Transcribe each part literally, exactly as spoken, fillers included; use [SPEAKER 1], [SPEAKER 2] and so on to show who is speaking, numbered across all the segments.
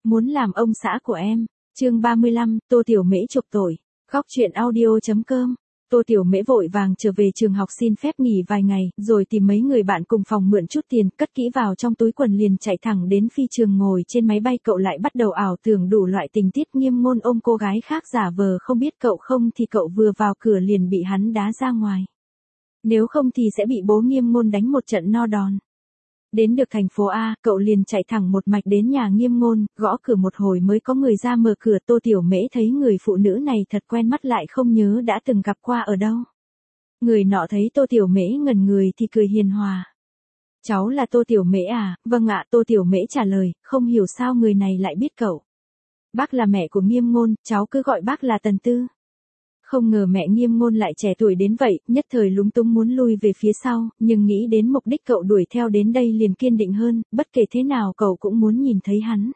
[SPEAKER 1] Muốn làm ông xã của em. Chương ba mươi lăm, Tô Tiểu Mễ chuộc tội. Góc truyện audio.com. Tô Tiểu Mễ vội vàng trở về trường học xin phép nghỉ vài ngày, rồi tìm mấy người bạn cùng phòng mượn chút tiền, cất kỹ vào trong túi quần liền chạy thẳng đến phi trường. Ngồi trên máy bay cậu lại bắt đầu ảo tưởng đủ loại tình tiết. Nghiêm Ngôn ôm cô gái khác giả vờ không biết cậu, không thì cậu vừa vào cửa liền bị hắn đá ra ngoài. Nếu không thì sẽ bị bố Nghiêm Ngôn đánh một trận no đòn. Đến được thành phố A, cậu liền chạy thẳng một mạch đến nhà Nghiêm Ngôn, gõ cửa một hồi mới có người ra mở cửa. Tô Tiểu Mễ thấy người phụ nữ này thật quen mắt, lại không nhớ đã từng gặp qua ở đâu. Người nọ thấy Tô Tiểu Mễ ngẩn người thì cười hiền hòa. Cháu là Tô Tiểu Mễ à? Vâng ạ, Tô Tiểu Mễ trả lời, không hiểu sao người này lại biết cậu. Bác là mẹ của Nghiêm Ngôn, cháu cứ gọi bác là Tần Tư. Không ngờ mẹ Nghiêm Ngôn lại trẻ tuổi đến vậy, nhất thời lúng túng muốn lui về phía sau, nhưng nghĩ đến mục đích cậu đuổi theo đến đây liền kiên định hơn, bất kể thế nào cậu cũng muốn nhìn thấy hắn.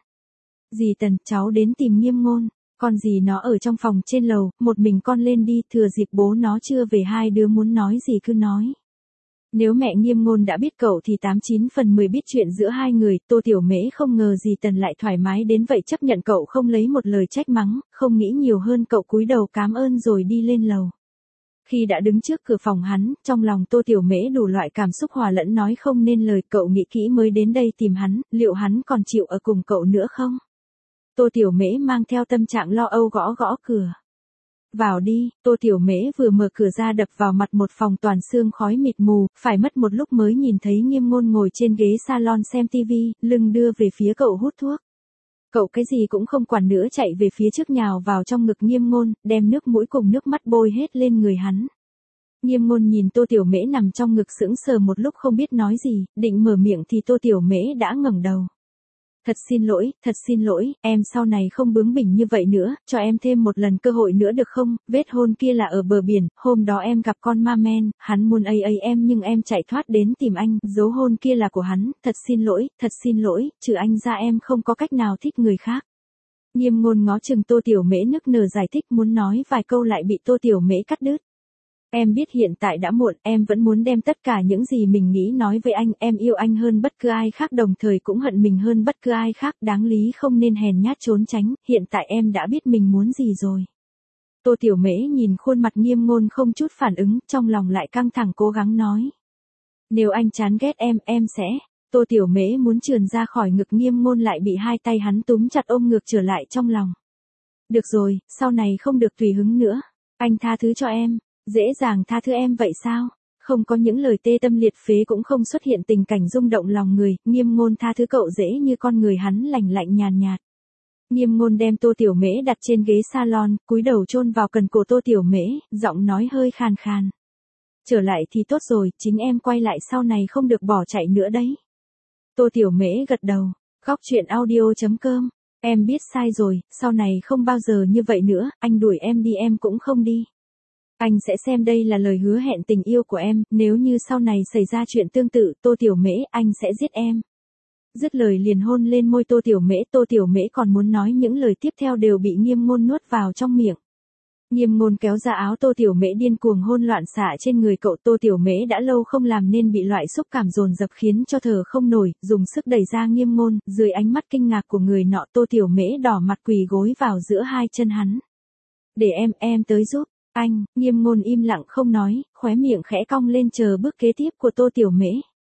[SPEAKER 1] Dì Tần, cháu đến tìm Nghiêm Ngôn, con dì nó ở trong phòng trên lầu, một mình con lên đi, thừa dịp bố nó chưa về hai đứa muốn nói gì cứ nói. Nếu mẹ Nghiêm Ngôn đã biết cậu thì tám chín phần mười biết chuyện giữa hai người. Tô Tiểu Mễ không ngờ dì Tần lại thoải mái đến vậy, chấp nhận cậu không lấy một lời trách mắng, không nghĩ nhiều hơn, cậu cúi đầu cám ơn rồi đi lên lầu. Khi đã đứng trước cửa phòng hắn, trong lòng Tô Tiểu Mễ đủ loại cảm xúc hòa lẫn nói không nên lời. Cậu nghĩ kỹ mới đến đây tìm hắn, liệu hắn còn chịu ở cùng cậu nữa không? Tô Tiểu Mễ mang theo tâm trạng lo âu gõ gõ cửa. Vào đi. Tô Tiểu Mễ vừa mở cửa ra đập vào mặt một phòng toàn sương khói mịt mù, phải mất một lúc mới nhìn thấy Nghiêm Ngôn ngồi trên ghế salon xem tivi, lưng đưa về phía cậu hút thuốc. Cậu cái gì cũng không quản nữa, chạy về phía trước nhào vào trong ngực Nghiêm Ngôn, đem nước mũi cùng nước mắt bôi hết lên người hắn. Nghiêm Ngôn nhìn Tô Tiểu Mễ nằm trong ngực sững sờ một lúc không biết nói gì, định mở miệng thì Tô Tiểu Mễ đã ngẩng đầu. Thật xin lỗi, thật xin lỗi, em sau này không bướng bỉnh như vậy nữa, cho em thêm một lần cơ hội nữa được không? Vết hôn kia là ở bờ biển, hôm đó em gặp con ma men, hắn muốn ấy ấy em nhưng em chạy thoát đến tìm anh, dấu hôn kia là của hắn, thật xin lỗi, thật xin lỗi, trừ anh ra em không có cách nào thích người khác. Nghiêm Ngôn ngó chừng Tô Tiểu Mễ nức nở giải thích muốn nói vài câu lại bị Tô Tiểu Mễ cắt đứt. Em biết hiện tại đã muộn, em vẫn muốn đem tất cả những gì mình nghĩ nói với anh, em yêu anh hơn bất cứ ai khác, đồng thời cũng hận mình hơn bất cứ ai khác, đáng lý không nên hèn nhát trốn tránh, hiện tại em đã biết mình muốn gì rồi. Tô Tiểu Mễ nhìn khuôn mặt Nghiêm Ngôn không chút phản ứng, trong lòng lại căng thẳng cố gắng nói. Nếu anh chán ghét em, em sẽ... Tô Tiểu Mễ muốn trườn ra khỏi ngực Nghiêm Ngôn lại bị hai tay hắn túm chặt ôm ngược trở lại trong lòng. Được rồi, sau này không được tùy hứng nữa, anh tha thứ cho em. Dễ dàng tha thứ em vậy sao? Không có những lời tê tâm liệt phế, cũng không xuất hiện tình cảnh rung động lòng người, Nghiêm Ngôn tha thứ cậu dễ như con người hắn lành lạnh nhàn nhạt. Nghiêm Ngôn đem Tô Tiểu Mễ đặt trên ghế salon, cúi đầu chôn vào cần cổ Tô Tiểu Mễ, giọng nói hơi khàn khàn. Trở lại thì tốt rồi, chính em quay lại sau này không được bỏ chạy nữa đấy. Tô Tiểu Mễ gật đầu. Góc truyện audio.com. Em biết sai rồi, sau này không bao giờ như vậy nữa, anh đuổi em đi em cũng không đi. Anh sẽ xem đây là lời hứa hẹn tình yêu của em, nếu như sau này xảy ra chuyện tương tự, Tô Tiểu Mễ, anh sẽ giết em. Dứt lời liền hôn lên môi Tô Tiểu Mễ, Tô Tiểu Mễ còn muốn nói những lời tiếp theo đều bị Nghiêm Ngôn nuốt vào trong miệng. Nghiêm Ngôn kéo ra áo Tô Tiểu Mễ điên cuồng hôn loạn xạ trên người cậu. Tô Tiểu Mễ đã lâu không làm nên bị loại xúc cảm dồn dập khiến cho thở không nổi, dùng sức đẩy ra Nghiêm Ngôn, dưới ánh mắt kinh ngạc của người nọ Tô Tiểu Mễ đỏ mặt quỳ gối vào giữa hai chân hắn. Để em, em tới giúp. Anh. Nghiêm Ngôn im lặng không nói, khóe miệng khẽ cong lên chờ bước kế tiếp của Tô Tiểu Mễ.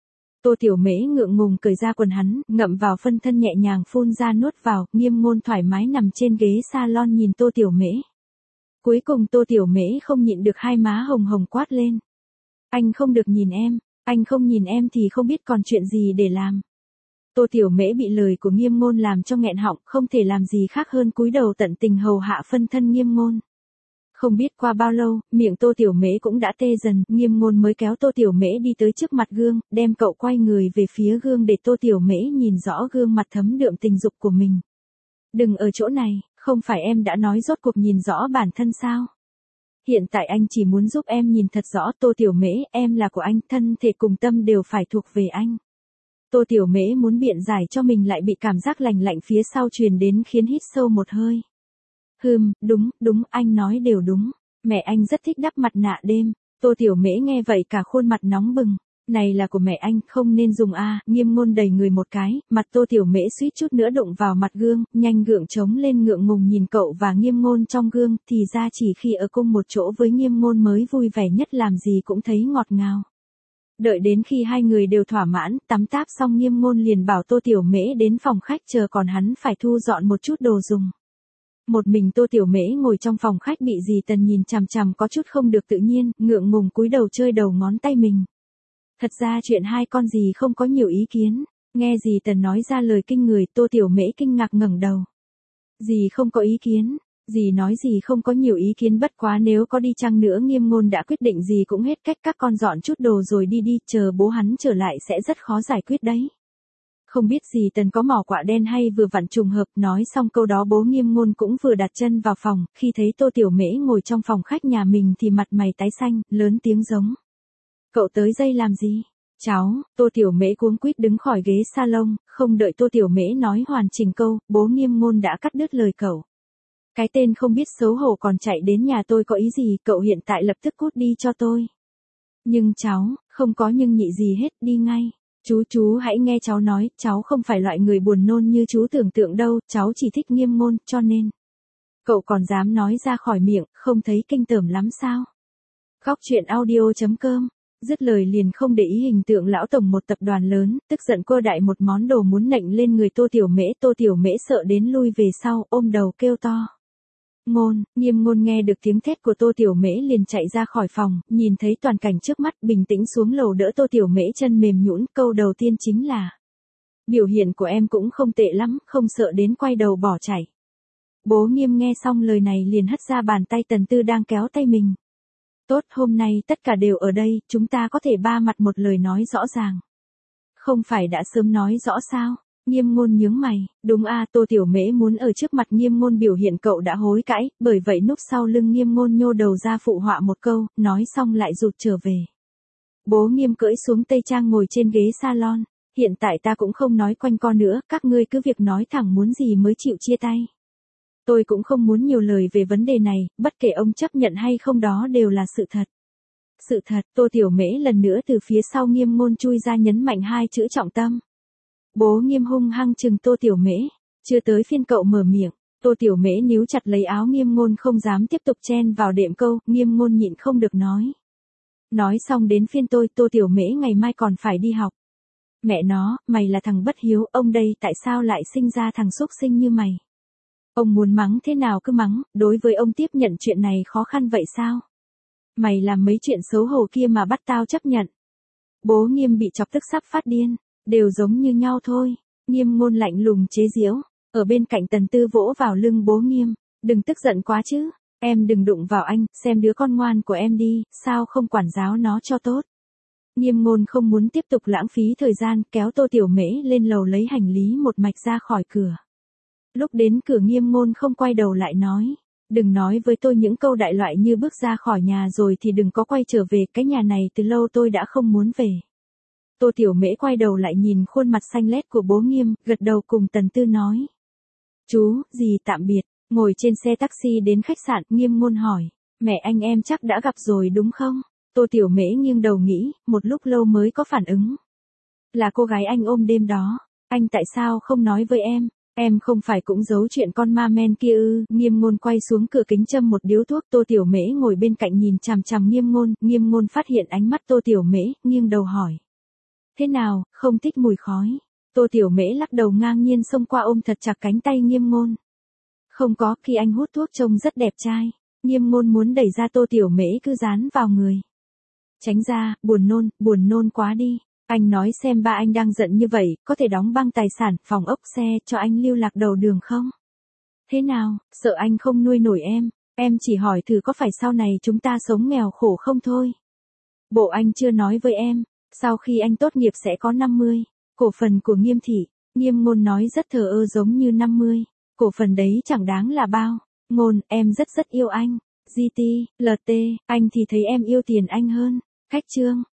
[SPEAKER 1] Tô Tiểu Mễ ngượng ngùng cởi ra quần hắn, ngậm vào phân thân nhẹ nhàng phun ra nuốt vào, Nghiêm Ngôn thoải mái nằm trên ghế salon nhìn Tô Tiểu Mễ. Cuối cùng Tô Tiểu Mễ không nhịn được hai má hồng hồng quát lên. Anh không được nhìn em, anh không nhìn em thì không biết còn chuyện gì để làm. Tô Tiểu Mễ bị lời của Nghiêm Ngôn làm cho nghẹn họng, không thể làm gì khác hơn cúi đầu tận tình hầu hạ phân thân Nghiêm Ngôn. Không biết qua bao lâu, miệng Tô Tiểu Mễ cũng đã tê dần, Nghiêm Ngôn mới kéo Tô Tiểu Mễ đi tới trước mặt gương, đem cậu quay người về phía gương để Tô Tiểu Mễ nhìn rõ gương mặt thấm đượm tình dục của mình. Đừng ở chỗ này, không phải em đã nói rốt cuộc nhìn rõ bản thân sao? Hiện tại anh chỉ muốn giúp em nhìn thật rõ. Tô Tiểu Mễ, em là của anh, thân thể cùng tâm đều phải thuộc về anh. Tô Tiểu Mễ muốn biện giải cho mình lại bị cảm giác lành lạnh phía sau truyền đến khiến hít sâu một hơi. Hừm, đúng, đúng, anh nói đều đúng. Mẹ anh rất thích đắp mặt nạ đêm. Tô Tiểu Mễ nghe vậy cả khuôn mặt nóng bừng. Này là của mẹ anh, không nên dùng a. Nghiêm Ngôn đẩy người một cái, mặt Tô Tiểu Mễ suýt chút nữa đụng vào mặt gương, nhanh gượng chống lên ngượng ngùng nhìn cậu và Nghiêm Ngôn trong gương, thì ra chỉ khi ở cùng một chỗ với Nghiêm Ngôn mới vui vẻ nhất, làm gì cũng thấy ngọt ngào. Đợi đến khi hai người đều thỏa mãn, tắm táp xong Nghiêm Ngôn liền bảo Tô Tiểu Mễ đến phòng khách chờ, còn hắn phải thu dọn một chút đồ dùng. Một mình Tô Tiểu Mễ ngồi trong phòng khách bị dì Tần nhìn chằm chằm có chút không được tự nhiên, ngượng ngùng cúi đầu chơi đầu ngón tay mình. Thật ra chuyện hai con dì không có nhiều ý kiến, nghe dì Tần nói ra lời kinh người, Tô Tiểu Mễ kinh ngạc ngẩng đầu. Dì không có ý kiến, dì nói dì không có nhiều ý kiến, bất quá nếu có đi chăng nữa Nghiêm Ngôn đã quyết định dì cũng hết cách, các con dọn chút đồ rồi đi đi, chờ bố hắn trở lại sẽ rất khó giải quyết đấy. Không biết dì Tần có mỏ quạ đen hay vừa vặn trùng hợp, nói xong câu đó bố Nghiêm Ngôn cũng vừa đặt chân vào phòng, khi thấy Tô Tiểu Mễ ngồi trong phòng khách nhà mình thì mặt mày tái xanh, lớn tiếng giống. Cậu tới đây làm gì? Cháu, Tô Tiểu Mễ cuống quýt đứng khỏi ghế salon, không đợi Tô Tiểu Mễ nói hoàn chỉnh câu, bố Nghiêm Ngôn đã cắt đứt lời cậu. Cái tên không biết xấu hổ còn chạy đến nhà tôi có ý gì, cậu hiện tại lập tức cút đi cho tôi. Nhưng cháu, không có nhưng nhị gì hết, đi ngay. Chú chú hãy nghe cháu nói, cháu không phải loại người buồn nôn như chú tưởng tượng đâu, cháu chỉ thích Nghiêm Ngôn, cho nên. Cậu còn dám nói ra khỏi miệng, không thấy kinh tởm lắm sao? Góc truyện audio chấm com. Dứt lời liền không để ý hình tượng lão tổng một tập đoàn lớn, tức giận cô đại một món đồ muốn nện lên người Tô Tiểu Mễ. Tô Tiểu Mễ sợ đến lui về sau, ôm đầu kêu to. Ngôn, Nghiêm Ngôn nghe được tiếng thét của Tô Tiểu Mễ liền chạy ra khỏi phòng, nhìn thấy toàn cảnh trước mắt, bình tĩnh xuống lầu đỡ Tô Tiểu Mễ chân mềm nhũn, câu đầu tiên chính là: biểu hiện của em cũng không tệ lắm, không sợ đến quay đầu bỏ chạy. Bố Nghiêm nghe xong lời này liền hất ra bàn tay Tần Tư đang kéo tay mình. Tốt, hôm nay tất cả đều ở đây, chúng ta có thể ba mặt một lời nói rõ ràng. Không phải đã sớm nói rõ sao? Nghiêm Ngôn nhướng mày, đúng a. Tô Tiểu Mễ muốn ở trước mặt Nghiêm Ngôn biểu hiện cậu đã hối cãi, bởi vậy núp sau lưng Nghiêm Ngôn nhô đầu ra phụ họa một câu, nói xong lại rụt trở về. Bố Nghiêm cưỡi xuống tây trang ngồi trên ghế salon, hiện tại ta cũng không nói quanh co nữa, các ngươi cứ việc nói thẳng muốn gì mới chịu chia tay. Tôi cũng không muốn nhiều lời về vấn đề này, bất kể ông chấp nhận hay không đó đều là sự thật. Sự thật, Tô Tiểu Mễ lần nữa từ phía sau Nghiêm Ngôn chui ra nhấn mạnh hai chữ trọng tâm. Bố Nghiêm hung hăng chừng Tô Tiểu Mễ, chưa tới phiên cậu mở miệng, Tô Tiểu Mễ níu chặt lấy áo Nghiêm Ngôn không dám tiếp tục chen vào đệm câu, Nghiêm Ngôn nhịn không được nói. Nói xong đến phiên tôi, Tô Tiểu Mễ ngày mai còn phải đi học. Mẹ nó, mày là thằng bất hiếu, ông đây tại sao lại sinh ra thằng xúc sinh như mày? Ông muốn mắng thế nào cứ mắng, đối với ông tiếp nhận chuyện này khó khăn vậy sao? Mày làm mấy chuyện xấu hổ kia mà bắt tao chấp nhận. Bố Nghiêm bị chọc tức sắp phát điên, đều giống như nhau thôi. Nghiêm Ngôn lạnh lùng chế giễu, ở bên cạnh Tần Tư vỗ vào lưng bố Nghiêm, đừng tức giận quá chứ, em đừng đụng vào anh, xem đứa con ngoan của em đi, sao không quản giáo nó cho tốt. Nghiêm Ngôn không muốn tiếp tục lãng phí thời gian, kéo Tô Tiểu Mễ lên lầu lấy hành lý một mạch ra khỏi cửa. Lúc đến cửa Nghiêm Ngôn không quay đầu lại nói, đừng nói với tôi những câu đại loại như bước ra khỏi nhà rồi thì đừng có quay trở về, cái nhà này từ lâu tôi đã không muốn về. Tô Tiểu Mễ quay đầu lại nhìn khuôn mặt xanh lét của bố Nghiêm, gật đầu cùng Tần Tư nói. Chú, dì tạm biệt, ngồi trên xe taxi đến khách sạn, Nghiêm Ngôn hỏi, mẹ anh em chắc đã gặp rồi đúng không? Tô Tiểu Mễ nghiêng đầu nghĩ, một lúc lâu mới có phản ứng. Là cô gái anh ôm đêm đó, anh tại sao không nói với em? Em không phải cũng giấu chuyện con ma men kia ư? Nghiêm Ngôn quay xuống cửa kính châm một điếu thuốc, Tô Tiểu Mễ ngồi bên cạnh nhìn chằm chằm Nghiêm Ngôn, Nghiêm Ngôn phát hiện ánh mắt Tô Tiểu Mễ, nghiêng đầu hỏi. Thế nào, không thích mùi khói? Tô Tiểu Mễ lắc đầu ngang nhiên xông qua ôm thật chặt cánh tay Nghiêm Ngôn. Không có, khi anh hút thuốc trông rất đẹp trai. Nghiêm Ngôn muốn đẩy ra Tô Tiểu Mễ cứ dán vào người. Tránh ra, buồn nôn, buồn nôn quá đi. Anh nói xem ba anh đang giận như vậy, có thể đóng băng tài sản, phòng ốc xe cho anh lưu lạc đầu đường không? Thế nào, sợ anh không nuôi nổi em, em chỉ hỏi thử có phải sau này chúng ta sống nghèo khổ không thôi. Bộ anh chưa nói với em, sau khi anh tốt nghiệp sẽ có năm mươi, cổ phần của Nghiêm thị. Nghiêm Ngôn nói rất thờ ơ giống như năm mươi, cổ phần đấy chẳng đáng là bao. Ngôn, em rất rất yêu anh. giê tê, lờ tê, anh thì thấy em yêu tiền anh hơn. Khách trương.